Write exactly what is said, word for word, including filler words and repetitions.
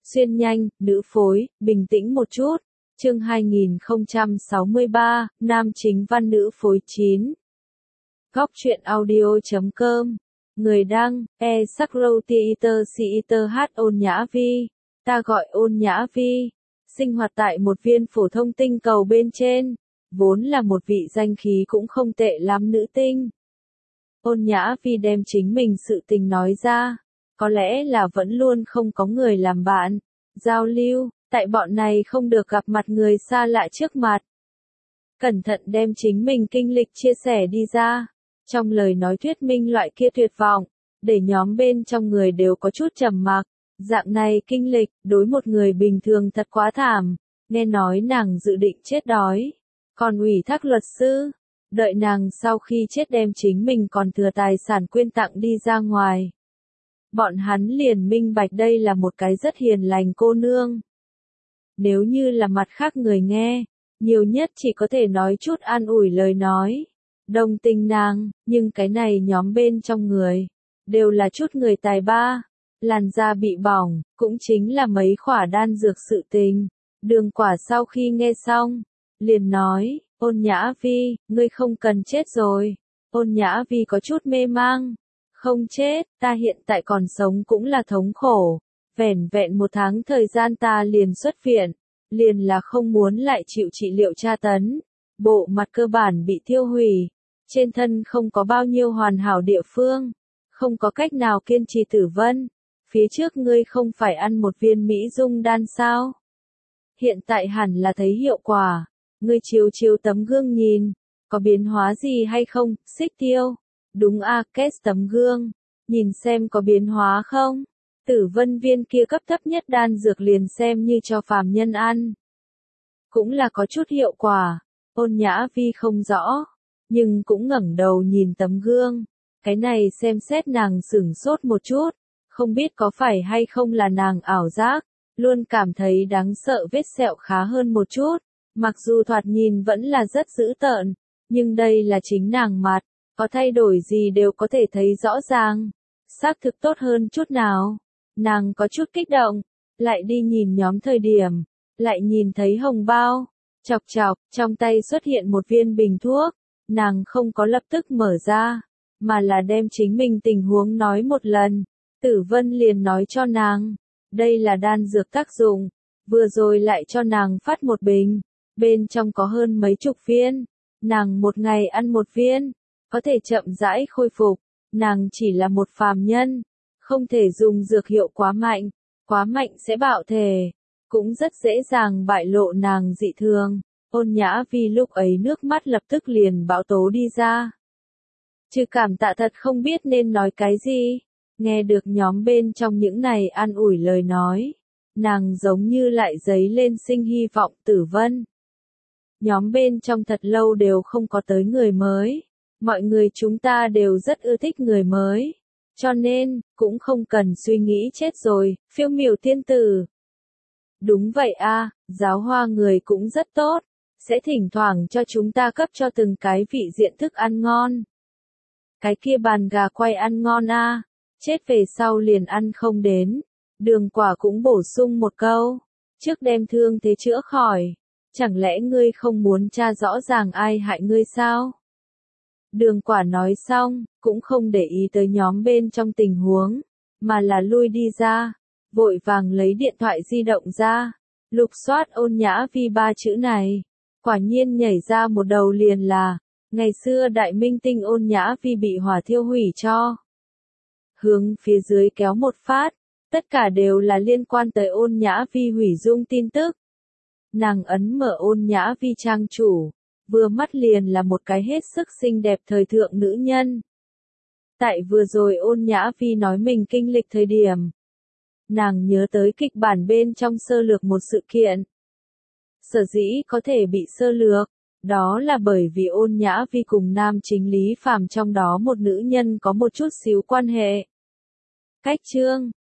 Xuyên nhanh, nữ phối, bình tĩnh một chút. Chương hai nghìn không trăm sáu mươi ba, nam chính văn nữ phối chín. Góc truyện audio chấm com. Người đăng, e Sakro Theater Theater hát Ôn Nhã Vi. Ta gọi Ôn Nhã Vi. Sinh hoạt tại một viên phổ thông tinh cầu bên trên. Vốn là một vị danh khí cũng không tệ lắm nữ tinh. Ôn Nhã Vi đem chính mình sự tình nói ra. Có lẽ là vẫn luôn không có người làm bạn, giao lưu, tại bọn này không được gặp mặt người xa lạ trước mặt. Cẩn thận đem chính mình kinh lịch chia sẻ đi ra, trong lời nói thuyết minh loại kia tuyệt vọng, để nhóm bên trong người đều có chút trầm mặc. Dạng này kinh lịch, đối một người bình thường thật quá thảm, nghe nói nàng dự định chết đói, còn ủy thác luật sư, đợi nàng sau khi chết đem chính mình còn thừa tài sản quyên tặng đi ra ngoài. Bọn hắn liền minh bạch đây là một cái rất hiền lành cô nương. Nếu như là mặt khác người nghe, nhiều nhất chỉ có thể nói chút an ủi lời nói, đồng tình nàng, nhưng cái này nhóm bên trong người, đều là chút người tài ba, làn da bị bỏng, cũng chính là mấy khỏa đan dược sự tình. Đường Quả sau khi nghe xong, liền nói, Ôn Nhã Vi, ngươi không cần chết rồi. Ôn Nhã Vi có chút mê mang. Không chết, ta hiện tại còn sống cũng là thống khổ. Vẻn vẹn một tháng thời gian ta liền xuất viện, liền là không muốn lại chịu trị liệu tra tấn. Bộ mặt cơ bản bị tiêu hủy, trên thân không có bao nhiêu hoàn hảo địa phương, không có cách nào kiên trì tử vân. Phía trước ngươi không phải ăn một viên Mỹ dung đan sao? Hiện tại hẳn là thấy hiệu quả. Ngươi chiếu chiếu tấm gương nhìn, có biến hóa gì hay không, Xích Tiêu? Đúng a, kết tấm gương, nhìn xem có biến hóa không? Tử vân viên kia cấp thấp nhất đan dược liền xem như cho phàm nhân ăn. Cũng là có chút hiệu quả, Ôn Nhã Vi không rõ, nhưng cũng ngẩng đầu nhìn tấm gương. Cái này xem xét nàng sửng sốt một chút, không biết có phải hay không là nàng ảo giác, luôn cảm thấy đáng sợ vết sẹo khá hơn một chút. Mặc dù thoạt nhìn vẫn là rất dữ tợn, nhưng đây là chính nàng mặt, có thay đổi gì đều có thể thấy rõ ràng. Xác thực tốt hơn chút nào. Nàng có chút kích động, lại đi nhìn nhóm thời điểm, lại nhìn thấy hồng bao, chọc chọc, trong tay xuất hiện một viên bình thuốc. Nàng không có lập tức mở ra, mà là đem chính mình tình huống nói một lần. Tử Vân liền nói cho nàng, đây là đan dược tác dụng, vừa rồi lại cho nàng phát một bình. Bên trong có hơn mấy chục viên, nàng một ngày ăn một viên, có thể chậm rãi khôi phục, nàng chỉ là một phàm nhân, không thể dùng dược hiệu quá mạnh, quá mạnh sẽ bạo thể, cũng rất dễ dàng bại lộ nàng dị thường. Ôn Nhã Vi lúc ấy nước mắt lập tức liền bão tố đi ra. Trừ cảm tạ thật không biết nên nói cái gì, nghe được nhóm bên trong những này an ủi lời nói, nàng giống như lại dấy lên sinh hy vọng. Tử Vân. Nhóm bên trong thật lâu đều không có tới người mới. Mọi người chúng ta đều rất ưa thích người mới. Cho nên, cũng không cần suy nghĩ chết rồi, phiêu miểu tiên tử. Đúng vậy a, giáo hoa người cũng rất tốt. Sẽ thỉnh thoảng cho chúng ta cấp cho từng cái vị diện thức ăn ngon. Cái kia bàn gà quay ăn ngon a, chết về sau liền ăn không đến. Đường Quả cũng bổ sung một câu. Trước đem thương thế chữa khỏi. Chẳng lẽ ngươi không muốn tra rõ ràng ai hại ngươi sao? Đường Quả nói xong, cũng không để ý tới nhóm bên trong tình huống, mà là lui đi ra, vội vàng lấy điện thoại di động ra, lục soát Ôn Nhã Vi ba chữ này. Quả nhiên nhảy ra một đầu liền là, ngày xưa đại minh tinh Ôn Nhã Vi bị hỏa thiêu hủy cho. Hướng phía dưới kéo một phát, tất cả đều là liên quan tới Ôn Nhã Vi hủy dung tin tức. Nàng ấn mở Ôn Nhã Vi trang chủ, vừa mắt liền là một cái hết sức xinh đẹp thời thượng nữ nhân. Tại vừa rồi Ôn Nhã Vi nói mình kinh lịch thời điểm, nàng nhớ tới kịch bản bên trong sơ lược một sự kiện. Sở dĩ có thể bị sơ lược, đó là bởi vì Ôn Nhã Vi cùng nam chính Lý Phàm trong đó một nữ nhân có một chút xíu quan hệ. Cách chương,